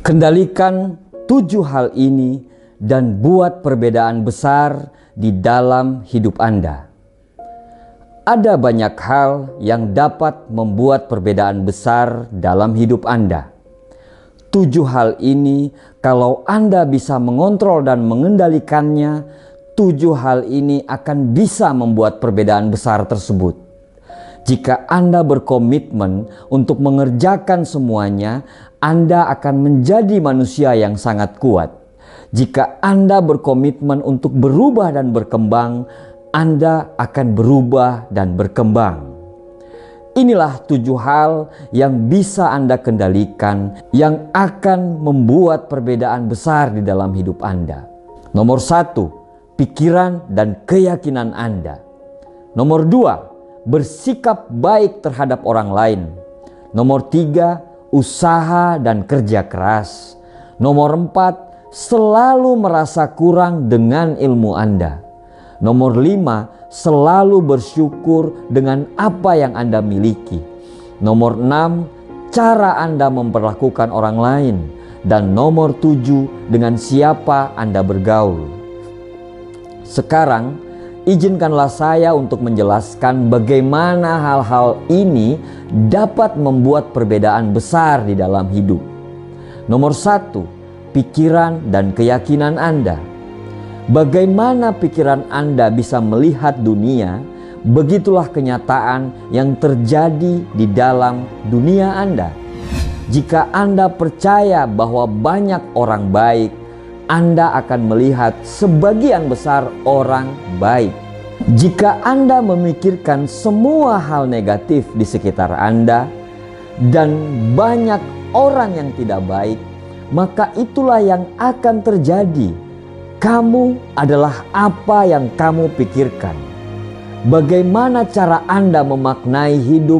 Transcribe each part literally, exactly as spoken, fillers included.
Kendalikan tujuh hal ini dan buat perbedaan besar di dalam hidup Anda. Ada banyak hal yang dapat membuat perbedaan besar dalam hidup Anda. Tujuh hal ini, kalau Anda bisa mengontrol dan mengendalikannya, tujuh hal ini akan bisa membuat perbedaan besar tersebut. Jika Anda berkomitmen untuk mengerjakan semuanya, Anda akan menjadi manusia yang sangat kuat. Jika Anda berkomitmen untuk berubah dan berkembang, Anda akan berubah dan berkembang. Inilah tujuh hal yang bisa Anda kendalikan, yang akan membuat perbedaan besar di dalam hidup Anda. Nomor satu, pikiran dan keyakinan Anda. Nomor dua, bersikap baik terhadap orang lain. Nomor tiga, usaha dan kerja keras. Nomor empat, selalu merasa kurang dengan ilmu Anda. Nomor lima, selalu bersyukur dengan apa yang Anda miliki. Nomor enam, cara Anda memperlakukan orang lain. Dan nomor tujuh, dengan siapa Anda bergaul. Sekarang, izinkanlah saya untuk menjelaskan bagaimana hal-hal ini dapat membuat perbedaan besar di dalam hidup. Nomor satu, pikiran dan keyakinan Anda. Bagaimana pikiran Anda bisa melihat dunia, begitulah kenyataan yang terjadi di dalam dunia Anda. Jika Anda percaya bahwa banyak orang baik, Anda akan melihat sebagian besar orang baik. Jika Anda memikirkan semua hal negatif di sekitar Anda dan banyak orang yang tidak baik, maka itulah yang akan terjadi. Kamu adalah apa yang kamu pikirkan. Bagaimana cara Anda memaknai hidup,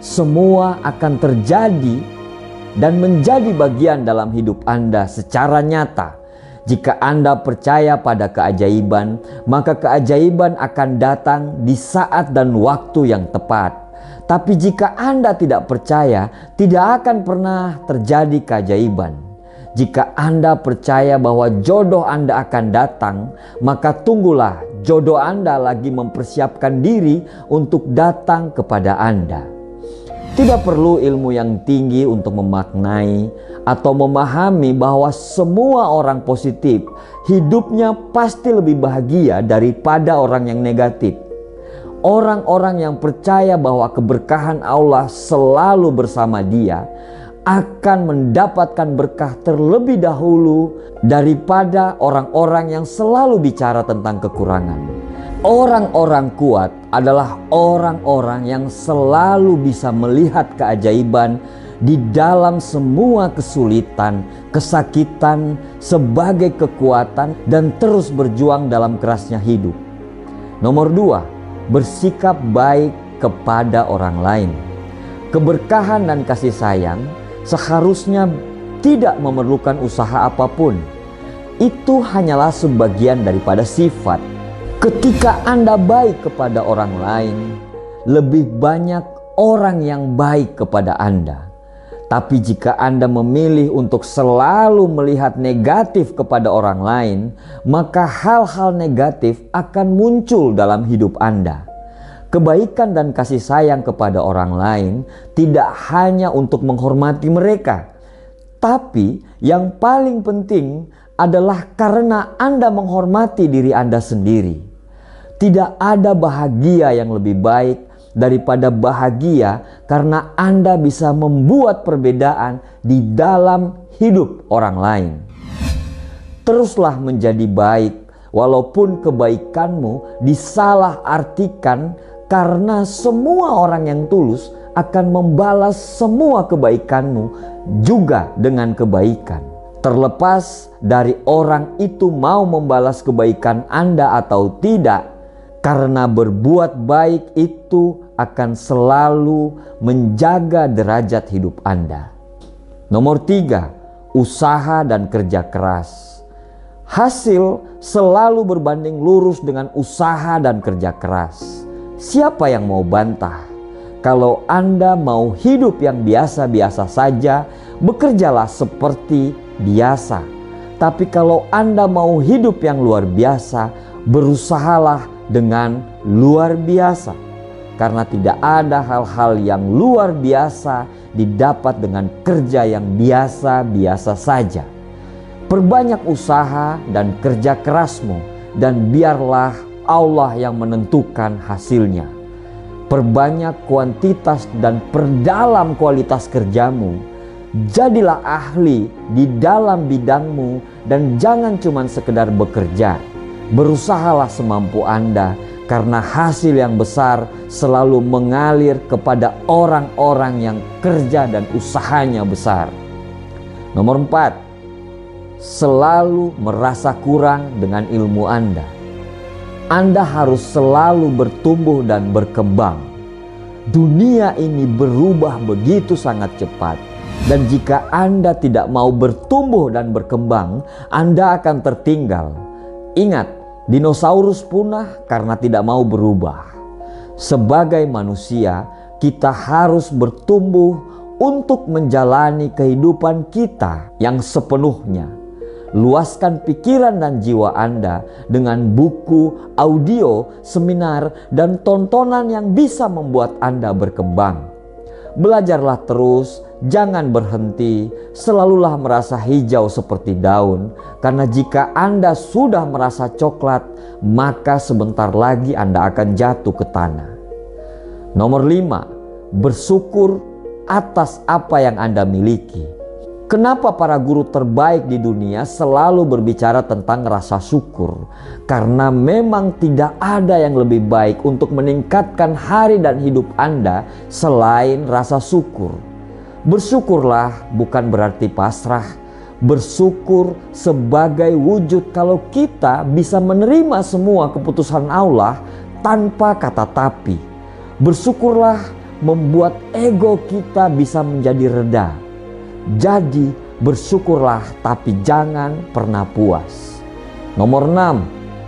semua akan terjadi dan menjadi bagian dalam hidup Anda secara nyata. Jika Anda percaya pada keajaiban, maka keajaiban akan datang di saat dan waktu yang tepat. Tapi jika Anda tidak percaya, tidak akan pernah terjadi keajaiban. Jika Anda percaya bahwa jodoh Anda akan datang, maka tunggulah jodoh Anda lagi mempersiapkan diri untuk datang kepada Anda. Tidak perlu ilmu yang tinggi untuk memaknai atau memahami bahwa semua orang positif hidupnya pasti lebih bahagia daripada orang yang negatif. Orang-orang yang percaya bahwa keberkahan Allah selalu bersama dia akan mendapatkan berkah terlebih dahulu daripada orang-orang yang selalu bicara tentang kekurangan. Orang-orang kuat adalah orang-orang yang selalu bisa melihat keajaiban di dalam semua kesulitan, kesakitan sebagai kekuatan dan terus berjuang dalam kerasnya hidup. Nomor dua, bersikap baik kepada orang lain. Keberkahan dan kasih sayang seharusnya tidak memerlukan usaha apapun. Itu hanyalah sebagian daripada sifat. Ketika Anda baik kepada orang lain, lebih banyak orang yang baik kepada Anda. Tapi jika Anda memilih untuk selalu melihat negatif kepada orang lain, maka hal-hal negatif akan muncul dalam hidup Anda. Kebaikan dan kasih sayang kepada orang lain tidak hanya untuk menghormati mereka, tapi yang paling penting adalah karena Anda menghormati diri Anda sendiri. Tidak ada bahagia yang lebih baik daripada bahagia karena Anda bisa membuat perbedaan di dalam hidup orang lain. Teruslah menjadi baik walaupun kebaikanmu disalahartikan, karena semua orang yang tulus akan membalas semua kebaikanmu juga dengan kebaikan. Terlepas dari orang itu mau membalas kebaikan Anda atau tidak, karena berbuat baik itu akan selalu menjaga derajat hidup Anda. Nomor tiga, usaha dan kerja keras. Hasil selalu berbanding lurus dengan usaha dan kerja keras. Siapa yang mau bantah? Kalau Anda mau hidup yang biasa-biasa saja, bekerjalah seperti biasa. Tapi kalau Anda mau hidup yang luar biasa, berusahalah dengan luar biasa. Karena tidak ada hal-hal yang luar biasa didapat dengan kerja yang biasa-biasa saja. Perbanyak usaha dan kerja kerasmu, dan biarlah Allah yang menentukan hasilnya. Perbanyak kuantitas dan perdalam kualitas kerjamu. Jadilah ahli di dalam bidangmu dan jangan cuma sekedar bekerja. Berusahalah semampu Anda, karena hasil yang besar selalu mengalir kepada orang-orang yang kerja dan usahanya besar. Nomor empat, selalu merasa kurang dengan ilmu Anda. Anda harus selalu bertumbuh dan berkembang. Dunia ini berubah begitu sangat cepat. Dan jika Anda tidak mau bertumbuh dan berkembang, Anda akan tertinggal. Ingat, dinosaurus punah karena tidak mau berubah. Sebagai manusia, kita harus bertumbuh untuk menjalani kehidupan kita yang sepenuhnya. Luaskan pikiran dan jiwa Anda dengan buku, audio, seminar, dan tontonan yang bisa membuat Anda berkembang. Belajarlah terus, jangan berhenti, selalulah merasa hijau seperti daun. Karena jika Anda sudah merasa coklat, maka sebentar lagi Anda akan jatuh ke tanah. Nomor lima, bersyukur atas apa yang Anda miliki. Kenapa para guru terbaik di dunia selalu berbicara tentang rasa syukur? Karena memang tidak ada yang lebih baik untuk meningkatkan hari dan hidup Anda selain rasa syukur. Bersyukurlah bukan berarti pasrah. Bersyukur sebagai wujud kalau kita bisa menerima semua keputusan Allah tanpa kata tapi. Bersyukurlah membuat ego kita bisa menjadi reda. Jadi bersyukurlah tapi jangan pernah puas. Nomor enam,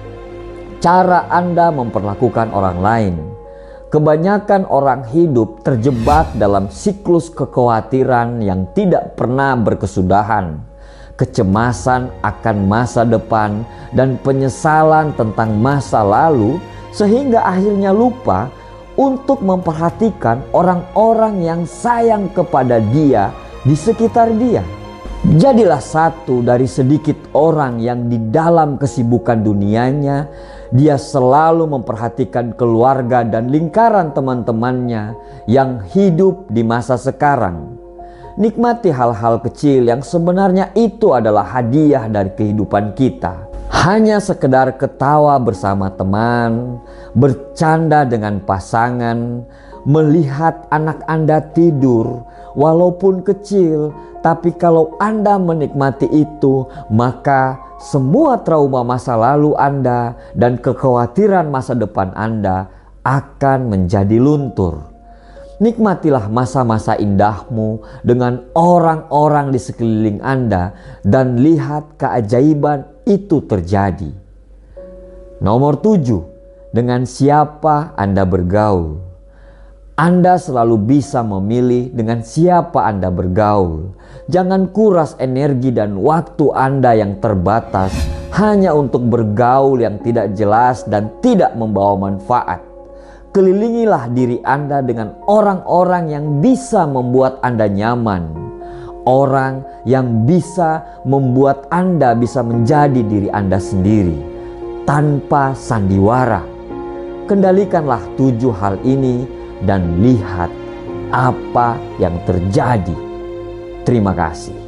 cara Anda memperlakukan orang lain. Kebanyakan orang hidup terjebak dalam siklus kekhawatiran yang tidak pernah berkesudahan. Kecemasan akan masa depan dan penyesalan tentang masa lalu, sehingga akhirnya lupa untuk memperhatikan orang-orang yang sayang kepada dia di sekitar dia. Jadilah satu dari sedikit orang yang di dalam kesibukan dunianya, dia selalu memperhatikan keluarga dan lingkaran teman-temannya yang hidup di masa sekarang. Nikmati hal-hal kecil yang sebenarnya itu adalah hadiah dari kehidupan kita. Hanya sekedar ketawa bersama teman, bercanda dengan pasangan, melihat anak Anda tidur, walaupun kecil, tapi kalau Anda menikmati itu, maka semua trauma masa lalu Anda dan kekhawatiran masa depan Anda akan menjadi luntur. Nikmatilah masa-masa indahmu dengan orang-orang di sekeliling Anda dan lihat keajaiban itu terjadi. Nomor tujuh, dengan siapa Anda bergaul. Anda selalu bisa memilih dengan siapa Anda bergaul. Jangan kuras energi dan waktu Anda yang terbatas hanya untuk bergaul yang tidak jelas dan tidak membawa manfaat. Kelilingilah diri Anda dengan orang-orang yang bisa membuat Anda nyaman. Orang yang bisa membuat Anda bisa menjadi diri Anda sendiri tanpa sandiwara. Kendalikanlah tujuh hal ini dan lihat apa yang terjadi. Terima kasih.